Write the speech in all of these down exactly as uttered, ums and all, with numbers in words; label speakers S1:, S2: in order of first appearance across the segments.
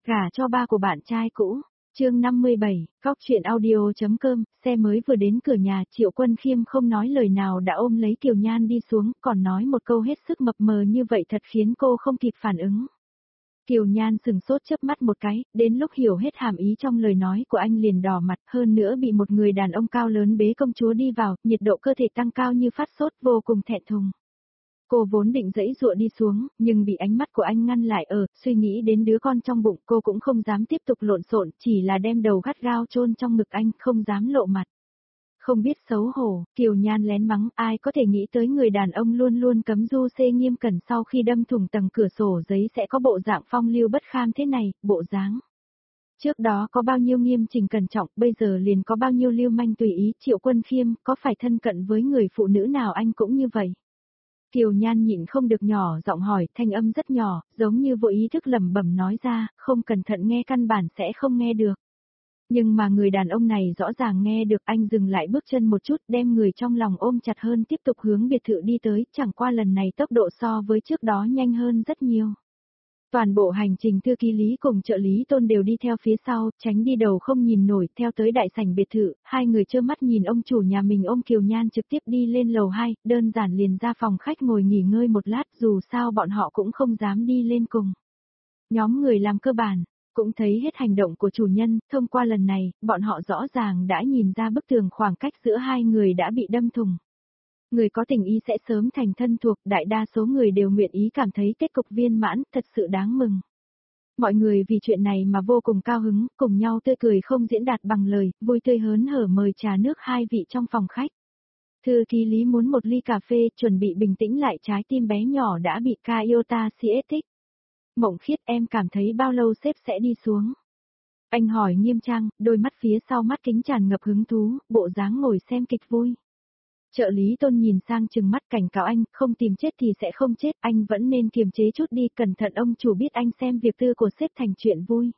S1: Gả cho ba của bạn trai cũ. Chương năm mươi bảy, Cóc truyện audio.com, xe mới vừa đến cửa nhà, Triệu Quân Khiêm không nói lời nào đã ôm lấy Kiều Nhan đi xuống, còn nói một câu hết sức mập mờ như vậy thật khiến cô không kịp phản ứng. Kiều Nhan sừng sốt chớp mắt một cái, đến lúc hiểu hết hàm ý trong lời nói của anh liền đỏ mặt, hơn nữa bị một người đàn ông cao lớn bế công chúa đi vào, nhiệt độ cơ thể tăng cao như phát sốt, vô cùng thẹn thùng. Cô vốn định giãy giụa đi xuống, nhưng bị ánh mắt của anh ngăn lại ở, suy nghĩ đến đứa con trong bụng cô cũng không dám tiếp tục lộn xộn, chỉ là đem đầu gắt gao chôn trong ngực anh, không dám lộ mặt. Không biết xấu hổ, Kiều Nhan lén mắng, ai có thể nghĩ tới người đàn ông luôn luôn cấm du xê nghiêm cẩn sau khi đâm thủng tầng cửa sổ giấy sẽ có bộ dạng phong lưu bất kham thế này, bộ dáng. Trước đó có bao nhiêu nghiêm chỉnh cẩn trọng, bây giờ liền có bao nhiêu lưu manh tùy ý, Triệu Quân Khiêm, có phải thân cận với người phụ nữ nào anh cũng như vậy? Kiều Nhan nhịn không được nhỏ giọng hỏi, thanh âm rất nhỏ, giống như vô ý thức lẩm bẩm nói ra, không cẩn thận nghe căn bản sẽ không nghe được. Nhưng mà người đàn ông này rõ ràng nghe được, anh dừng lại bước chân một chút, đem người trong lòng ôm chặt hơn tiếp tục hướng biệt thự đi tới, chẳng qua lần này tốc độ so với trước đó nhanh hơn rất nhiều. Toàn bộ hành trình thư ký Lý cùng trợ lý Tôn đều đi theo phía sau, tránh đi đầu không nhìn nổi, theo tới đại sảnh biệt thự, hai người trơ mắt nhìn ông chủ nhà mình ôm Kiều Nhan trực tiếp đi lên lầu hai, đơn giản liền ra phòng khách ngồi nghỉ ngơi một lát, dù sao bọn họ cũng không dám đi lên cùng. Nhóm người làm cơ bản, cũng thấy hết hành động của chủ nhân, thông qua lần này, bọn họ rõ ràng đã nhìn ra bức tường khoảng cách giữa hai người đã bị đâm thủng. Người có tình ý sẽ sớm thành thân thuộc, đại đa số người đều nguyện ý cảm thấy kết cục viên mãn, thật sự đáng mừng. Mọi người vì chuyện này mà vô cùng cao hứng, cùng nhau tươi cười không diễn đạt bằng lời, vui tươi hớn hở mời trà nước hai vị trong phòng khách. Thư ký Lý muốn một ly cà phê, chuẩn bị bình tĩnh lại trái tim bé nhỏ đã bị Kaiota siết thích. Mộng Khiết, em cảm thấy bao lâu sếp sẽ đi xuống? Anh hỏi nghiêm trang, đôi mắt phía sau mắt kính tràn ngập hứng thú, bộ dáng ngồi xem kịch vui. Trợ lý Tôn nhìn sang chừng mắt cảnh cáo anh, không tìm chết thì sẽ không chết, anh vẫn nên kiềm chế chút đi, cẩn thận ông chủ biết anh xem việc tư của sếp thành chuyện vui.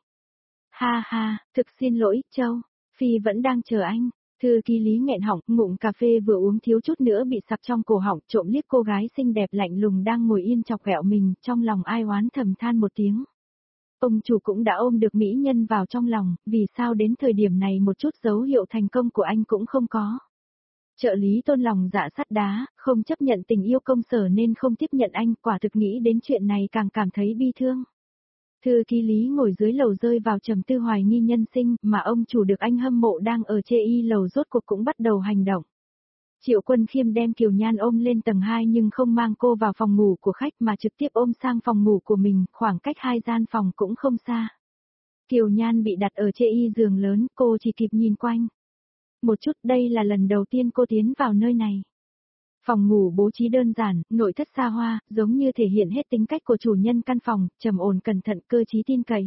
S1: Ha ha, thực xin lỗi, Châu, Phi vẫn đang chờ anh. Thư ký Lý nghẹn họng, ngụm cà phê vừa uống thiếu chút nữa bị sặc trong cổ họng, trộm liếc cô gái xinh đẹp lạnh lùng đang ngồi yên chọc ghẹo mình, trong lòng ai oán thầm than một tiếng. Ông chủ cũng đã ôm được mỹ nhân vào trong lòng, vì sao đến thời điểm này một chút dấu hiệu thành công của anh cũng không có. Trợ lý Tôn lòng dạ sắt đá, không chấp nhận tình yêu công sở nên không tiếp nhận anh, quả thực nghĩ đến chuyện này càng cảm thấy bi thương. Thư ký Lý ngồi dưới lầu rơi vào trầm tư hoài nghi nhân sinh, mà ông chủ được anh hâm mộ đang ở chê y lầu rốt cuộc cũng bắt đầu hành động. Triệu Quân Khiêm đem Kiều Nhan ôm lên tầng hai nhưng không mang cô vào phòng ngủ của khách mà trực tiếp ôm sang phòng ngủ của mình, khoảng cách hai gian phòng cũng không xa. Kiều Nhan bị đặt ở chê y giường lớn, cô chỉ kịp nhìn quanh. Một chút, đây là lần đầu tiên cô tiến vào nơi này. Phòng ngủ bố trí đơn giản, nội thất xa hoa, giống như thể hiện hết tính cách của chủ nhân căn phòng, trầm ổn cẩn thận, cơ trí tin cậy.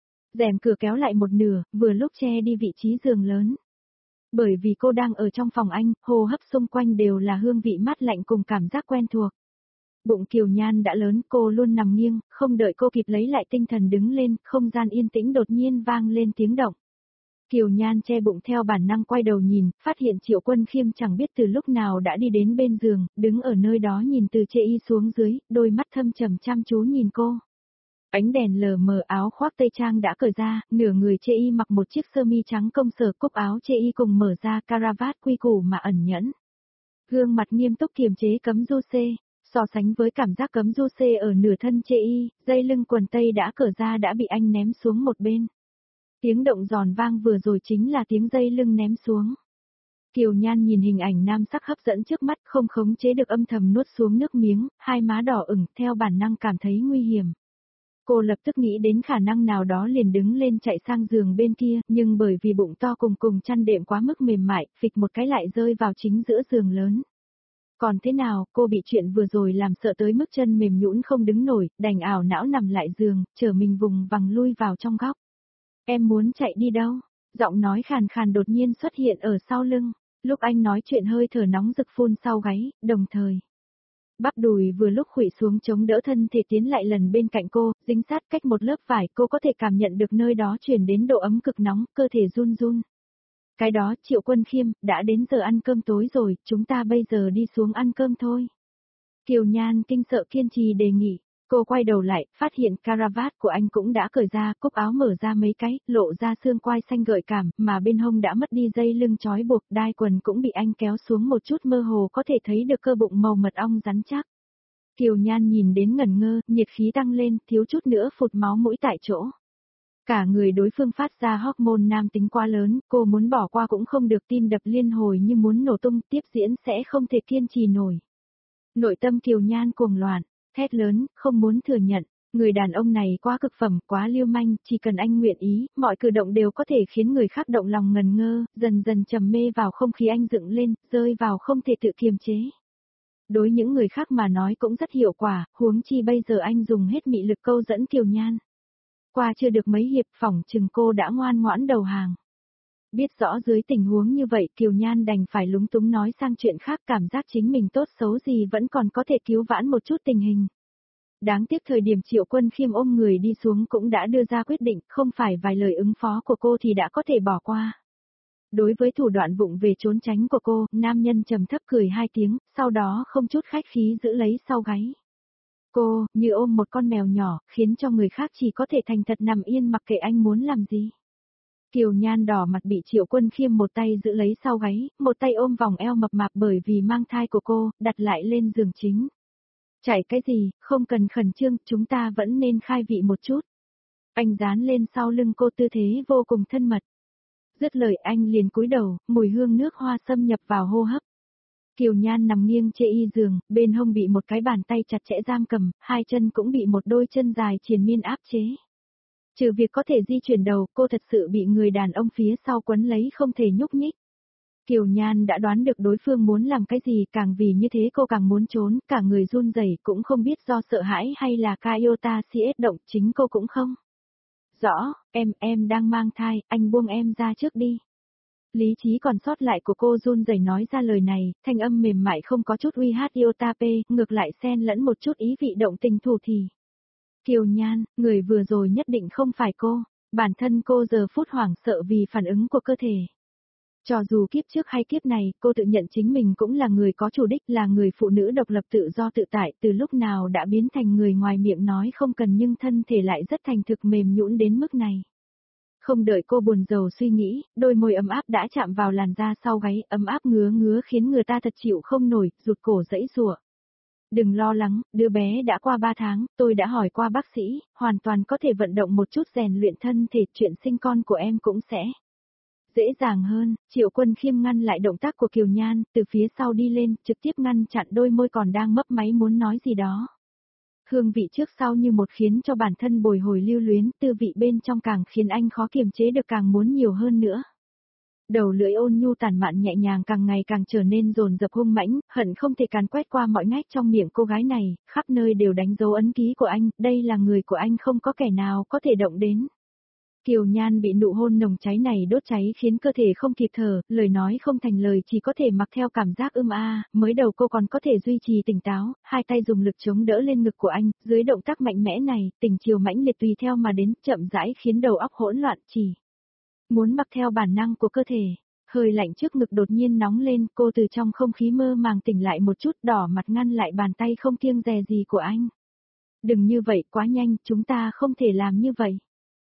S1: Rèm cửa kéo lại một nửa, vừa lúc che đi vị trí giường lớn. Bởi vì cô đang ở trong phòng anh, hô hấp xung quanh đều là hương vị mát lạnh cùng cảm giác quen thuộc. Bụng Kiều Nhan đã lớn, cô luôn nằm nghiêng, không đợi cô kịp lấy lại tinh thần đứng lên, không gian yên tĩnh đột nhiên vang lên tiếng động. Kiều Nhan che bụng theo bản năng quay đầu nhìn, phát hiện Triệu Quân Khiêm chẳng biết từ lúc nào đã đi đến bên giường, đứng ở nơi đó nhìn từ chê y xuống dưới, đôi mắt thâm trầm chăm chú nhìn cô. Ánh đèn lờ mờ, áo khoác tây trang đã cởi ra, nửa người chê y mặc một chiếc sơ mi trắng công sở, cúc áo chê y cùng mở ra caravat quy củ mà ẩn nhẫn. Gương mặt nghiêm túc kiềm chế cấm du xê, so sánh với cảm giác cấm du xê ở nửa thân chê y, dây lưng quần tây đã cởi ra đã bị anh ném xuống một bên. Tiếng động giòn vang vừa rồi chính là tiếng dây lưng ném xuống. Kiều Nhan nhìn hình ảnh nam sắc hấp dẫn trước mắt, không khống chế được âm thầm nuốt xuống nước miếng, hai má đỏ ửng, theo bản năng cảm thấy nguy hiểm. Cô lập tức nghĩ đến khả năng nào đó liền đứng lên chạy sang giường bên kia, nhưng bởi vì bụng to cùng cùng chăn đệm quá mức mềm mại, phịch một cái lại rơi vào chính giữa giường lớn. Còn thế nào, cô bị chuyện vừa rồi làm sợ tới mức chân mềm nhũn không đứng nổi, đành ảo não nằm lại giường, chờ mình vùng vằng lui vào trong góc. Em muốn chạy đi đâu? Giọng nói khàn khàn đột nhiên xuất hiện ở sau lưng, lúc anh nói chuyện hơi thở nóng rực phun sau gáy, đồng thời. Bắp đùi vừa lúc khuỵu xuống chống đỡ thân thể tiến lại lần bên cạnh cô, dính sát cách một lớp vải, cô có thể cảm nhận được nơi đó truyền đến độ ấm cực nóng, cơ thể run run. Cái đó, Triệu Quân Khiêm, đã đến giờ ăn cơm tối rồi, chúng ta bây giờ đi xuống ăn cơm thôi. Kiều Nhan kinh sợ kiên trì đề nghị. Cô quay đầu lại, phát hiện caravat của anh cũng đã cởi ra, cúc áo mở ra mấy cái, lộ ra xương quai xanh gợi cảm, mà bên hông đã mất đi dây lưng trói buộc, đai quần cũng bị anh kéo xuống một chút, mơ hồ có thể thấy được cơ bụng màu mật ong rắn chắc. Kiều Nhan nhìn đến ngẩn ngơ, nhiệt khí tăng lên, thiếu chút nữa phụt máu mũi tại chỗ. Cả người đối phương phát ra hormone nam tính quá lớn, cô muốn bỏ qua cũng không được, tim đập liên hồi như muốn nổ tung, tiếp diễn sẽ không thể kiên trì nổi. Nội tâm Kiều Nhan cuồng loạn, thét lớn, không muốn thừa nhận, người đàn ông này quá cực phẩm, quá lưu manh, chỉ cần anh nguyện ý, mọi cử động đều có thể khiến người khác động lòng ngần ngơ, dần dần trầm mê vào không khí anh dựng lên, rơi vào không thể tự kiềm chế. Đối những người khác mà nói cũng rất hiệu quả, huống chi bây giờ anh dùng hết mị lực câu dẫn Kiều Nhan. Qua chưa được mấy hiệp phỏng chừng cô đã ngoan ngoãn đầu hàng. Biết rõ dưới tình huống như vậy Kiều Nhan đành phải lúng túng nói sang chuyện khác, cảm giác chính mình tốt xấu gì vẫn còn có thể cứu vãn một chút tình hình. Đáng tiếc thời điểm Triệu Quân Khiêm ôm người đi xuống cũng đã đưa ra quyết định, không phải vài lời ứng phó của cô thì đã có thể bỏ qua. Đối với thủ đoạn vụng về trốn tránh của cô, nam nhân trầm thấp cười hai tiếng, sau đó không chút khách khí giữ lấy sau gáy. Cô, như ôm một con mèo nhỏ, khiến cho người khác chỉ có thể thành thật nằm yên mặc kệ anh muốn làm gì. Kiều Nhan đỏ mặt bị Triệu Quân Khiêm một tay giữ lấy sau gáy, một tay ôm vòng eo mập mạp bởi vì mang thai của cô, đặt lại lên giường chính. Chạy cái gì, không cần khẩn trương, chúng ta vẫn nên khai vị một chút. Anh dán lên sau lưng cô tư thế vô cùng thân mật. Dứt lời anh liền cúi đầu, mùi hương nước hoa xâm nhập vào hô hấp. Kiều Nhan nằm nghiêng trên y giường, bên hông bị một cái bàn tay chặt chẽ giam cầm, hai chân cũng bị một đôi chân dài triền miên áp chế. Trừ việc có thể di chuyển đầu, cô thật sự bị người đàn ông phía sau quấn lấy không thể nhúc nhích. Kiều Nhan đã đoán được đối phương muốn làm cái gì, càng vì như thế cô càng muốn trốn, cả người run rẩy cũng không biết do sợ hãi hay là Iota xê ét động, chính cô cũng không. Rõ, em, em đang mang thai, anh buông em ra trước đi. Lý trí còn sót lại của cô run rẩy nói ra lời này, thanh âm mềm mại không có chút uy hát Iota P, ngược lại xen lẫn một chút ý vị động tình thủ thì. Kiều Nhan, người vừa rồi nhất định không phải cô, bản thân cô giờ phút hoảng sợ vì phản ứng của cơ thể. Cho dù kiếp trước hay kiếp này, cô tự nhận chính mình cũng là người có chủ đích, là người phụ nữ độc lập tự do tự tại, từ lúc nào đã biến thành người ngoài miệng nói không cần nhưng thân thể lại rất thành thực mềm nhũn đến mức này. Không đợi cô buồn rầu suy nghĩ, đôi môi ấm áp đã chạm vào làn da sau gáy, ấm áp ngứa ngứa khiến người ta thật chịu không nổi, rụt cổ giãy giụa. Đừng lo lắng, đứa bé đã qua ba tháng, tôi đã hỏi qua bác sĩ, hoàn toàn có thể vận động một chút rèn luyện thân thể, chuyện sinh con của em cũng sẽ dễ dàng hơn. Triệu Quân Khiêm ngăn lại động tác của Kiều Nhan, từ phía sau đi lên, trực tiếp ngăn chặn đôi môi còn đang mấp máy muốn nói gì đó. Hương vị trước sau như một khiến cho bản thân bồi hồi lưu luyến, tư vị bên trong càng khiến anh khó kiềm chế được càng muốn nhiều hơn nữa. Đầu lưỡi ôn nhu tản mạn nhẹ nhàng càng ngày càng trở nên dồn dập hung mãnh, hận không thể càn quét qua mọi ngách trong miệng cô gái này, khắp nơi đều đánh dấu ấn ký của anh, đây là người của anh không có kẻ nào có thể động đến. Kiều Nhan bị nụ hôn nồng cháy này đốt cháy khiến cơ thể không kịp thở, lời nói không thành lời chỉ có thể mặc theo cảm giác ưm a, mới đầu cô còn có thể duy trì tỉnh táo, hai tay dùng lực chống đỡ lên ngực của anh, dưới động tác mạnh mẽ này, tình chiều mãnh liệt tùy theo mà đến, chậm rãi khiến đầu óc hỗn loạn chỉ muốn mặc theo bản năng của cơ thể. Hơi lạnh trước ngực đột nhiên nóng lên, cô từ trong không khí mơ màng tỉnh lại một chút, đỏ mặt ngăn lại bàn tay không kiêng dè gì của anh. Đừng như vậy, quá nhanh, chúng ta không thể làm như vậy.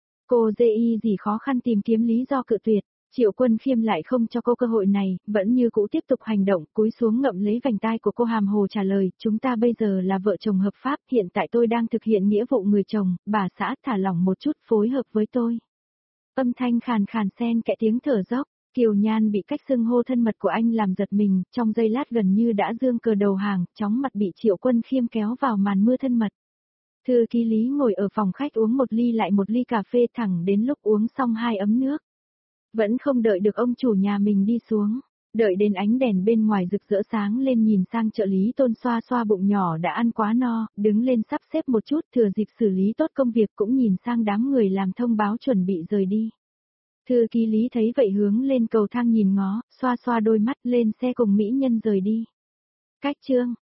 S1: Cô dê y gì khó khăn tìm kiếm lý do cự tuyệt, Triệu Quân Khiêm lại không cho cô cơ hội này, vẫn như cũ tiếp tục hành động, cúi xuống ngậm lấy vành tai của cô hàm hồ trả lời, chúng ta bây giờ là vợ chồng hợp pháp, hiện tại tôi đang thực hiện nghĩa vụ người chồng, bà xã thả lỏng một chút phối hợp với tôi. Âm thanh khàn khàn xen kẽ tiếng thở dốc, Kiều Nhan bị cách xưng hô thân mật của anh làm giật mình, trong giây lát gần như đã dương cờ đầu hàng, chóng mặt bị Triệu Quân Khiêm kéo vào màn mưa thân mật. Thư ký Lý ngồi ở phòng khách uống một ly lại một ly cà phê thẳng đến lúc uống xong hai ấm nước. Vẫn không đợi được ông chủ nhà mình đi xuống, đợi đến ánh đèn bên ngoài rực rỡ sáng lên nhìn sang trợ lý Tôn xoa xoa bụng nhỏ đã ăn quá no, đứng lên sắp xếp một chút thừa dịp xử lý tốt công việc cũng nhìn sang đám người làm thông báo chuẩn bị rời đi. Thư ký Lý thấy vậy hướng lên cầu thang nhìn ngó, xoa xoa đôi mắt lên xe cùng mỹ nhân rời đi. Cách chương